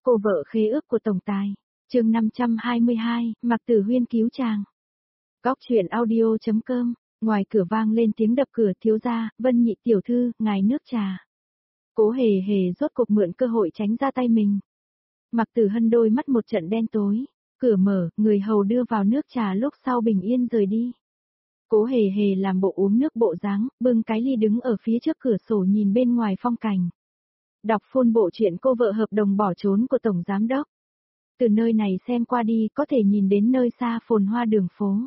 Cô vợ khế ước của tổng tài. Chương 522, Mạc Tử Huyên cứu chàng. Góc truyện audio.com. Ngoài cửa vang lên tiếng đập cửa. Thiếu gia, Vân Nhị tiểu thư, ngài nước trà. Cố Hề Hề rốt cục mượn cơ hội tránh ra tay mình. Mạc Tử Hân đôi mắt một trận đen tối. Cửa mở, người hầu đưa vào nước trà lúc sau bình yên rời đi. Cố Hề Hề làm bộ uống nước bộ dáng, bưng cái ly đứng ở phía trước cửa sổ nhìn bên ngoài phong cảnh. Đọc phôn bộ truyện cô vợ hợp đồng bỏ trốn của Tổng Giám Đốc. Từ nơi này xem qua đi có thể nhìn đến nơi xa phồn hoa đường phố.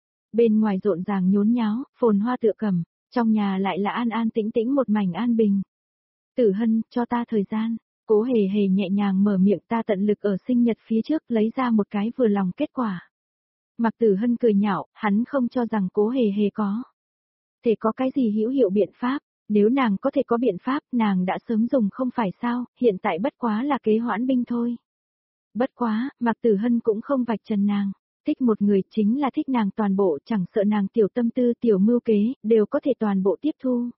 Bên ngoài rộn ràng nhốn nháo, phồn hoa tựa cầm, trong nhà lại là an an tĩnh tĩnh một mảnh an bình. Tử Hân, cho ta thời gian. Cố Hề Hề nhẹ nhàng mở miệng, ta tận lực ở sinh nhật phía trước lấy ra một cái vừa lòng kết quả. Mạc Tử Hân cười nhạo, hắn không cho rằng Cố Hề Hề có thể có cái gì hữu hiệu biện pháp. Nếu nàng có thể có biện pháp, nàng đã sớm dùng không phải sao, hiện tại bất quá là kế hoãn binh thôi. Bất quá, Mạc Tử Hân cũng không vạch trần nàng. Thích một người chính là thích nàng toàn bộ, chẳng sợ nàng tiểu tâm tư tiểu mưu kế, đều có thể toàn bộ tiếp thu.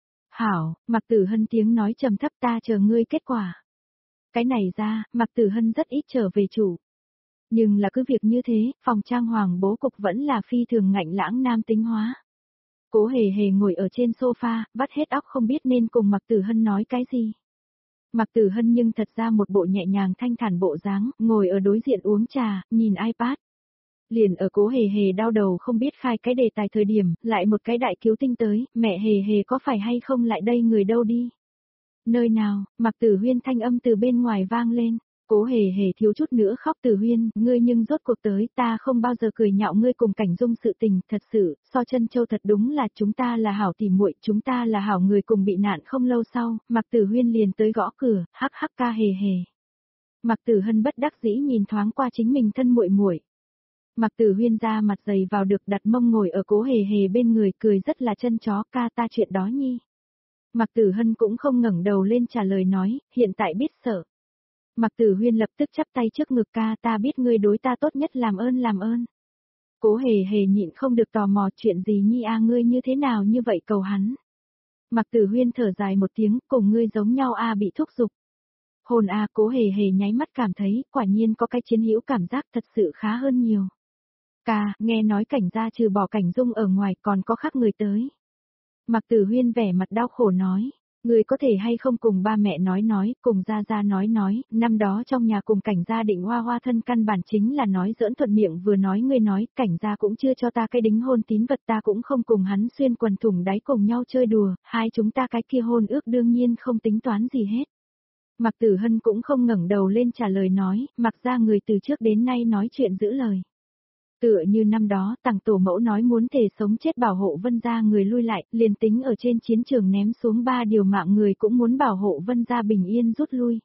Hảo, Mạc Tử Hân tiếng nói trầm thấp, ta chờ ngươi kết quả. Cái này ra, Mạc Tử Hân rất ít trở về chủ. Nhưng là cứ việc như thế, phòng trang hoàng bố cục vẫn là phi thường ngạnh lãng nam tính hóa. Cố Hề Hề ngồi ở trên sofa, vắt hết óc không biết nên cùng Mạc Tử Hân nói cái gì. Mạc Tử Hân nhưng thật ra một bộ nhẹ nhàng thanh thản bộ dáng, ngồi ở đối diện uống trà, nhìn iPad. Liền ở Cố Hề Hề đau đầu không biết khai cái đề tài thời điểm, lại một cái đại cứu tinh tới, mẹ Hề Hề có phải hay không lại đây người đâu đi. Nơi nào, Mạc Tử Huyên thanh âm từ bên ngoài vang lên. Cố Hề Hề thiếu chút nữa khóc. Tử Huyên, ngươi nhưng rốt cuộc tới, ta không bao giờ cười nhạo ngươi cùng Cảnh Dung sự tình, thật sự, so chân châu thật đúng là chúng ta là hảo tỉ muội, chúng ta là hảo người cùng bị nạn. Không lâu sau, Mạc Tử Huyên liền tới gõ cửa, hắc hắc ca Hề Hề. Mạc Tử Hân bất đắc dĩ nhìn thoáng qua chính mình thân muội muội. Mạc Tử Huyên ra mặt dày vào được đặt mông ngồi ở Cố Hề Hề bên người, cười rất là chân chó, ca ta chuyện đó nhi. Mạc Tử Hân cũng không ngẩng đầu lên trả lời nói, hiện tại biết sợ. Mạc Tử Huyên lập tức chắp tay trước ngực, ca ta biết ngươi đối ta tốt nhất, làm ơn làm ơn. Cố Hề Hề nhịn không được tò mò, chuyện gì nhi a, ngươi như thế nào như vậy cầu hắn. Mạc Tử Huyên thở dài một tiếng, cùng ngươi giống nhau a, bị thúc giục. Hồn a, Cố Hề Hề nháy mắt cảm thấy, quả nhiên có cái chiến hữu cảm giác thật sự khá hơn nhiều. Ca, nghe nói Cảnh gia trừ bỏ Cảnh Dung ở ngoài còn có khác người tới. Mạc Tử Huyên vẻ mặt đau khổ nói. Người có thể hay không cùng ba mẹ nói, cùng gia nói, năm đó trong nhà cùng Cảnh gia định hoa hoa thân căn bản chính là nói giỡn, thuận miệng vừa nói ngươi nói, Cảnh gia cũng chưa cho ta cái đính hôn tín vật, ta cũng không cùng hắn xuyên quần thủng đáy cùng nhau chơi đùa, hai chúng ta cái kia hôn ước đương nhiên không tính toán gì hết. Mạc Tử Hân cũng không ngẩng đầu lên trả lời nói, mặc ra người từ trước đến nay nói chuyện giữ lời. Tựa như năm đó, Tằng tổ mẫu nói muốn thể sống chết bảo hộ Vân gia người lui lại, liền tính ở trên chiến trường ném xuống 3 điều mạng người cũng muốn bảo hộ Vân gia bình yên rút lui.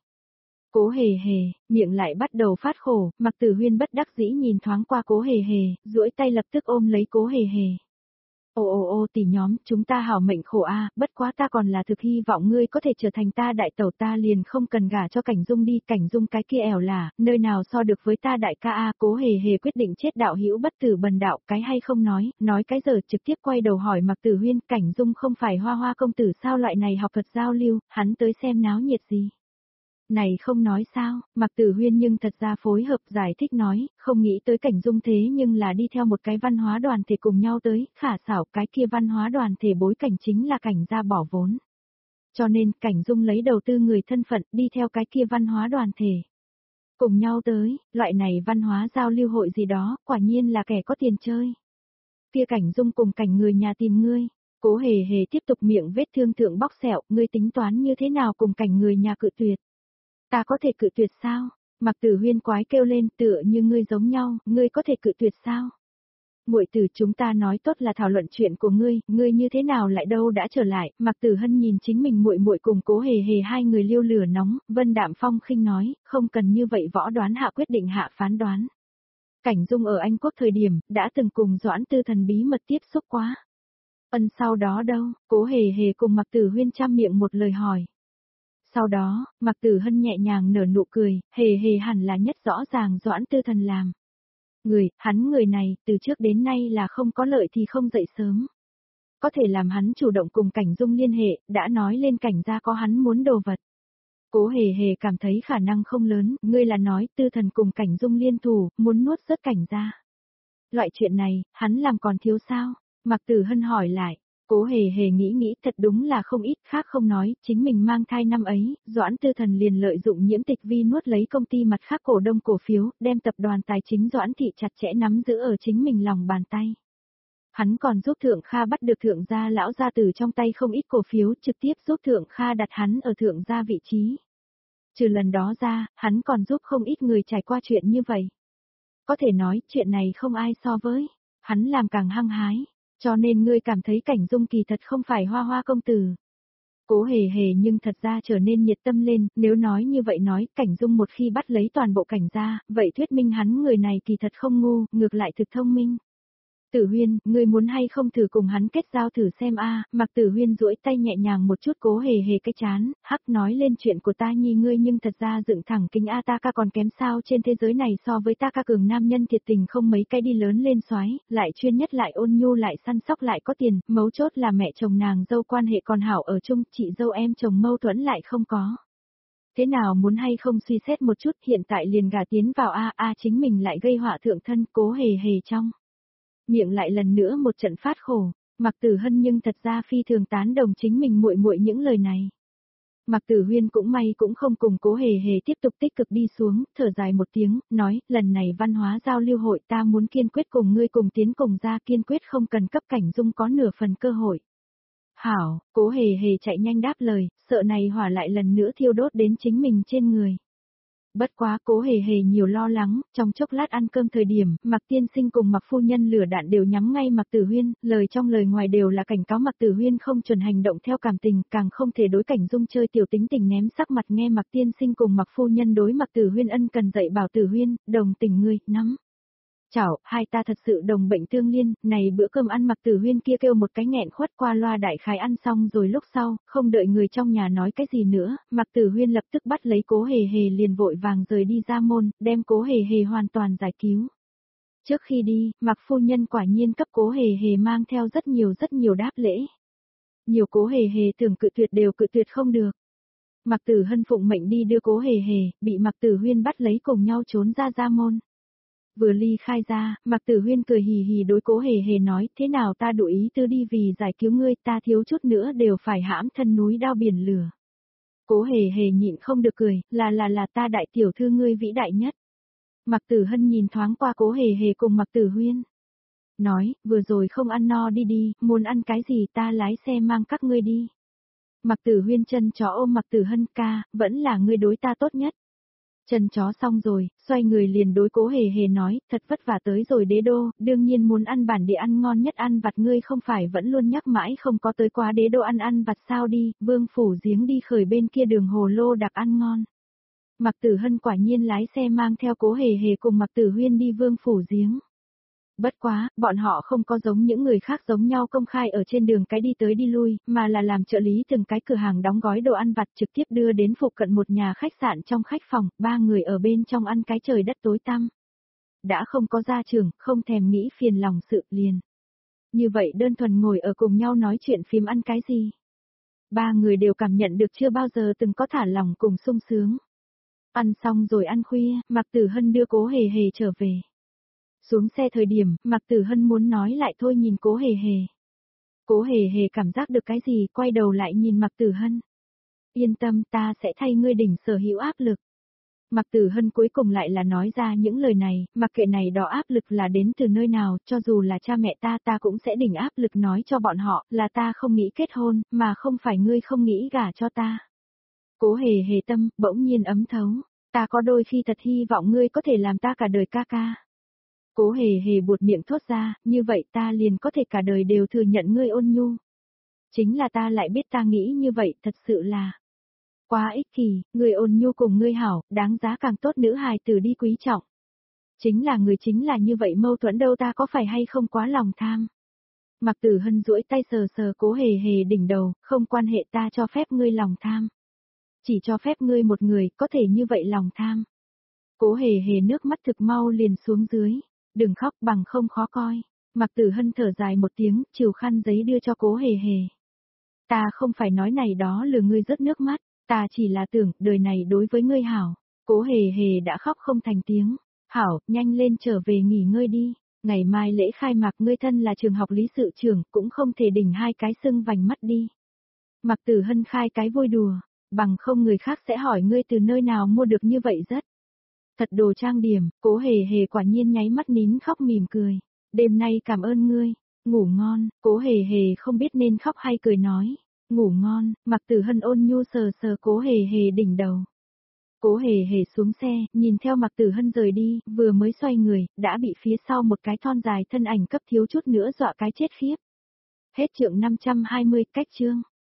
Cố Hề Hề, miệng lại bắt đầu phát khổ, Mạc Tử Huyên bất đắc dĩ nhìn thoáng qua Cố Hề Hề, duỗi tay lập tức ôm lấy Cố Hề Hề. Ô tỷ nhóm, chúng ta hảo mệnh khổ a, bất quá ta còn là thực hy vọng ngươi có thể trở thành ta đại tẩu, ta liền không cần gả cho Cảnh Dung đi, Cảnh Dung cái kia ẻo là, nơi nào so được với ta đại ca a. Cố Hề Hề quyết định chết đạo hữu bất tử bần đạo, cái hay không nói cái giờ trực tiếp quay đầu hỏi Mạc Tử Huyên, Cảnh Dung không phải Hoa Hoa công tử sao, loại này học thuật giao lưu, hắn tới xem náo nhiệt gì. Này không nói sao, Mạc Tử Huyên nhưng thật ra phối hợp giải thích nói, không nghĩ tới Cảnh Dung thế nhưng là đi theo một cái văn hóa đoàn thể cùng nhau tới, khả xảo cái kia văn hóa đoàn thể bối cảnh chính là Cảnh gia bỏ vốn. Cho nên Cảnh Dung lấy đầu tư người thân phận đi theo cái kia văn hóa đoàn thể. Cùng nhau tới, loại này văn hóa giao lưu hội gì đó, quả nhiên là kẻ có tiền chơi. Kia Cảnh Dung cùng Cảnh người nhà tìm ngươi. Cố Hề Hề tiếp tục miệng vết thương thượng bóc sẹo, ngươi tính toán như thế nào cùng Cảnh người nhà cự tuyệt. Ta có thể cự tuyệt sao? Mạc Tử Huyên quái kêu lên, tựa như ngươi giống nhau, ngươi có thể cự tuyệt sao? Muội tử, chúng ta nói tốt là thảo luận chuyện của ngươi như thế nào lại đâu đã trở lại? Mạc Tử Hân nhìn chính mình muội muội cùng Cố Hề Hề hai người liêu lửa nóng, Vân Đạm Phong khinh nói, không cần như vậy võ đoán hạ quyết định hạ phán đoán. Cảnh Dung ở Anh Quốc thời điểm, đã từng cùng Doãn Tư Thần bí mật tiếp xúc quá. Sau đó đâu? Cố Hề Hề cùng Mạc Tử Huyên chăm miệng một lời hỏi. Sau đó, Mạc Tử Hân nhẹ nhàng nở nụ cười, Hề Hề hẳn là nhất rõ ràng Doãn Tư Thần làm. Hắn người này, từ trước đến nay là không có lợi thì không dậy sớm. Có thể làm hắn chủ động cùng Cảnh Dung liên hệ, đã nói lên Cảnh gia có hắn muốn đồ vật. Cố hề hề cảm thấy khả năng không lớn, ngươi là nói Tư Thần cùng Cảnh Dung liên thủ, muốn nuốt rớt Cảnh ra. Loại chuyện này, hắn làm còn thiếu sao? Mạc Tử Hân hỏi lại. Cố hề hề nghĩ thật đúng là không ít, khác không nói, chính mình mang thai năm ấy, Doãn Tư Thần liền lợi dụng Nhiễm Tịch Vi nuốt lấy công ty mặt khác cổ đông cổ phiếu, đem tập đoàn tài chính Doãn Thị chặt chẽ nắm giữ ở chính mình lòng bàn tay. Hắn còn giúp Thượng Kha bắt được Thượng gia lão gia tử trong tay không ít cổ phiếu, trực tiếp giúp Thượng Kha đặt hắn ở Thượng gia vị trí. Trừ lần đó ra, hắn còn giúp không ít người trải qua chuyện như vậy. Có thể nói, chuyện này không ai so với. Hắn làm càng hăng hái. Cho nên ngươi cảm thấy Cảnh Dung kỳ thật không phải hoa hoa công tử. Cố hề hề nhưng thật ra trở nên nhiệt tâm lên, nếu nói như vậy nói, Cảnh Dung một khi bắt lấy toàn bộ Cảnh gia, vậy thuyết minh hắn người này kỳ thật không ngu, ngược lại thực thông minh. Tử Huyên, ngươi muốn hay không thử cùng hắn kết giao thử xem a? Mạc Tử Huyên duỗi tay nhẹ nhàng một chút cố hề hề cái chán, hắc nói lên chuyện của ta nhi ngươi nhưng thật ra dựng thẳng kính a ta ca còn kém sao trên thế giới này so với ta ca cường nam nhân thiệt tình không mấy cái đi lớn lên soái, lại chuyên nhất lại ôn nhu lại săn sóc lại có tiền, mấu chốt là mẹ chồng nàng dâu quan hệ còn hảo ở chung, chị dâu em chồng mâu thuẫn lại không có. Thế nào muốn hay không suy xét một chút hiện tại liền gả tiến vào a chính mình lại gây họa thượng thân cố hề hề trong. Miệng lại lần nữa một trận phát khổ, Mạc Tử Hân nhưng thật ra phi thường tán đồng chính mình muội muội những lời này. Mạc Tử Huyên cũng may cũng không cùng cố hề hề tiếp tục tích cực đi xuống, thở dài một tiếng, nói, lần này văn hóa giao lưu hội ta muốn kiên quyết cùng ngươi cùng tiến cùng ra kiên quyết không cần cấp Cảnh Dung có nửa phần cơ hội. Hảo, cố hề hề chạy nhanh đáp lời, sợ này hỏa lại lần nữa thiêu đốt đến chính mình trên người. Bất quá cố hề hề nhiều lo lắng, trong chốc lát ăn cơm thời điểm, Mạc Tiên Sinh cùng Mạc Phu Nhân lửa đạn đều nhắm ngay Mạc Tử Huyên, lời trong lời ngoài đều là cảnh cáo Mạc Tử Huyên không chuẩn hành động theo cảm tình, càng không thể đối Cảnh Dung chơi tiểu tính tình ném sắc mặt nghe Mạc Tiên Sinh cùng Mạc Phu Nhân đối Mạc Tử Huyên ân cần dạy bảo Tử Huyên, đồng tình ngươi, nắm. Chảo, hai ta thật sự đồng bệnh tương liên, này bữa cơm ăn Mạc Tử Huyên kia kêu một cái nghẹn khuất qua loa đại khái ăn xong rồi lúc sau, không đợi người trong nhà nói cái gì nữa, Mạc Tử Huyên lập tức bắt lấy cố hề hề liền vội vàng rời đi ra môn, đem cố hề hề hoàn toàn giải cứu. Trước khi đi, Mạc Phu Nhân quả nhiên cấp cố hề hề mang theo rất nhiều đáp lễ. Nhiều cố hề hề tưởng cự tuyệt đều cự tuyệt không được. Mạc Tử Hân phụng mệnh đi đưa cố hề hề, bị Mạc Tử Huyên bắt lấy cùng nhau trốn ra môn. Vừa ly khai ra, Mạc Tử Huyên cười hì hì đối cố hề hề nói, thế nào ta đủ ý tư đi vì giải cứu ngươi, ta thiếu chút nữa đều phải hãm thân núi đao biển lửa. Cố hề hề nhịn không được cười, là ta đại tiểu thư ngươi vĩ đại nhất. Mạc Tử Hân nhìn thoáng qua cố hề hề cùng Mạc Tử Huyên. Nói, vừa rồi không ăn no đi, muốn ăn cái gì ta lái xe mang các ngươi đi. Mạc Tử Huyên chân chó ôm Mạc Tử Hân ca, vẫn là ngươi đối ta tốt nhất. Chân chó xong rồi, xoay người liền đối cố hề hề nói, thật vất vả tới rồi đế đô, đương nhiên muốn ăn bản địa ăn ngon nhất ăn vặt ngươi không phải vẫn luôn nhắc mãi không có tới quá đế đô ăn vặt sao đi, Vương Phủ Giếng đi khởi bên kia đường hồ lô đặc ăn ngon. Mạc Tử Hân quả nhiên lái xe mang theo cố hề hề cùng Mạc Tử Huyên đi Vương Phủ Giếng. Bất quá, bọn họ không có giống những người khác giống nhau công khai ở trên đường cái đi tới đi lui, mà là làm trợ lý từng cái cửa hàng đóng gói đồ ăn vặt trực tiếp đưa đến phụ cận một nhà khách sạn trong khách phòng, 3 người ở bên trong ăn cái trời đất tối tăm. Đã không có gia trưởng, không thèm nghĩ phiền lòng sự liền. Như vậy đơn thuần ngồi ở cùng nhau nói chuyện phím ăn cái gì. 3 người đều cảm nhận được chưa bao giờ từng có thả lòng cùng sung sướng. Ăn xong rồi ăn khuya, Mạc Tử Hân đưa cố hề hề trở về. Xuống xe thời điểm, Mạc Tử Hân muốn nói lại thôi nhìn cố hề hề. Cố hề hề cảm giác được cái gì, quay đầu lại nhìn Mạc Tử Hân. Yên tâm ta sẽ thay ngươi đỉnh sở hữu áp lực. Mạc Tử Hân cuối cùng lại là nói ra những lời này, mặc kệ này đó áp lực là đến từ nơi nào, cho dù là cha mẹ ta cũng sẽ đỉnh áp lực nói cho bọn họ, là ta không nghĩ kết hôn, mà không phải ngươi không nghĩ gả cho ta. Cố hề hề tâm, bỗng nhiên ấm thấu, ta có đôi khi thật hy vọng ngươi có thể làm ta cả đời ca ca. Cố hề hề buột miệng thốt ra, như vậy ta liền có thể cả đời đều thừa nhận ngươi ôn nhu. Chính là ta lại biết ta nghĩ như vậy thật sự là quá ích kỷ, người ôn nhu cùng ngươi hảo, đáng giá càng tốt nữ hài tử đi quý trọng. Chính là như vậy mâu thuẫn đâu ta có phải hay không quá lòng tham. Mạc Tử Hân duỗi tay sờ sờ cố hề hề đỉnh đầu, không quan hệ ta cho phép ngươi lòng tham. Chỉ cho phép ngươi một người có thể như vậy lòng tham. Cố hề hề nước mắt thực mau liền xuống dưới. Đừng khóc bằng không khó coi. Mạc Tử Hân thở dài một tiếng, chịu khăn giấy đưa cho cố hề hề. Ta không phải nói này đó lừa ngươi rớt nước mắt. Ta chỉ là tưởng, đời này đối với ngươi hảo. Cố hề hề đã khóc không thành tiếng. Hảo, nhanh lên trở về nghỉ ngơi đi. Ngày mai lễ khai mạc ngươi thân là trường học lý sự trưởng, cũng không thể đỉnh hai cái sưng vành mắt đi. Mạc Tử Hân khai cái vui đùa, bằng không người khác sẽ hỏi ngươi từ nơi nào mua được như vậy rất. Thật đồ trang điểm, Cố hề hề quả nhiên nháy mắt nín khóc mỉm cười. Đêm nay cảm ơn ngươi, ngủ ngon. Cố hề hề không biết nên khóc hay cười nói. Ngủ ngon. Mạc Tử Hân ôn nhu sờ sờ Cố hề hề đỉnh đầu. Cố hề hề xuống xe, nhìn theo Mạc Tử Hân rời đi, vừa mới xoay người, đã bị phía sau một cái thon dài thân ảnh cấp thiếu chút nữa dọa cái chết khiếp. Hết chương 520, cách chương.